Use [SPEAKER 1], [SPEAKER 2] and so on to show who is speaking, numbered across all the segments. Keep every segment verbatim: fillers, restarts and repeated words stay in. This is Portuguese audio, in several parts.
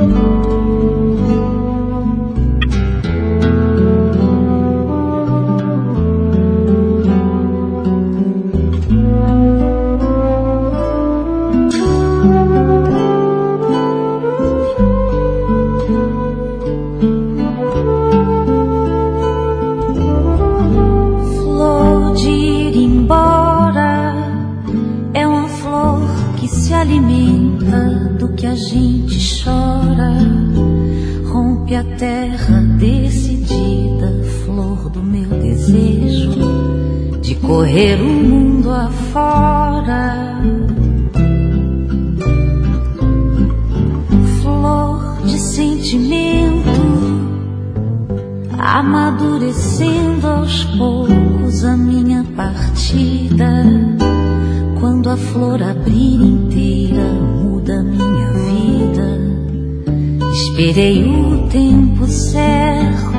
[SPEAKER 1] Correr o mundo afora, flor de sentimento, amadurecendo aos poucos a minha partida. Quando a flor abrir inteira, muda a minha vida. Esperei o tempo certo.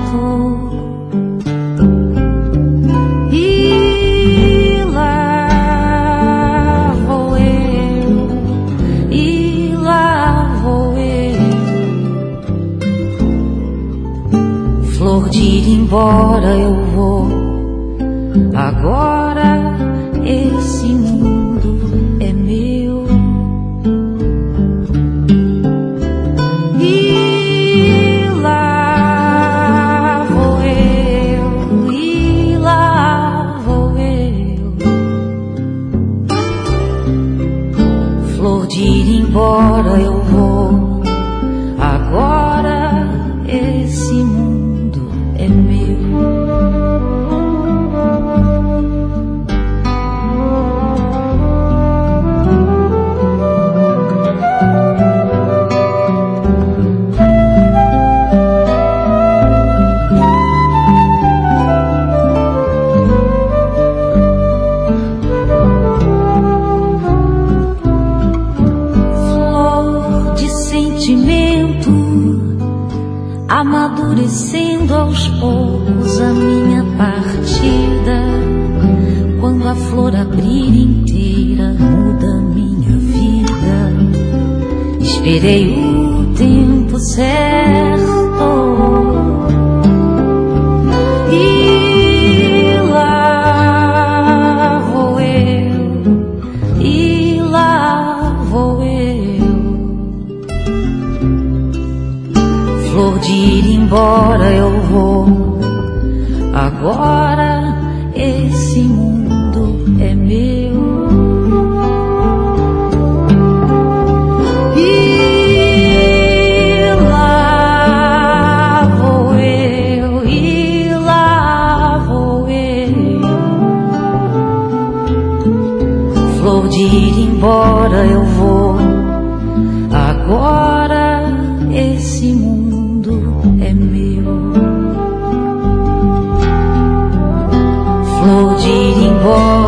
[SPEAKER 1] De ir embora eu vou. Agora esse mundo é meu. E lá vou eu, e lá vou eu. Flor de ir embora eu vou. Agora esse mundo é meu. Flor de sentimento, amadurecendo aos poucos a minha partida. Quando a flor abrir inteira, muda a minha vida. Esperei o tempo certo. E lá vou eu, e lá vou eu. Flor de ir embora eu vou. Agora esse mundo é meu. E lá vou eu, e lá vou eu. Flor de ir embora eu vou. Agora esse mundo é meu. Flor de ir embora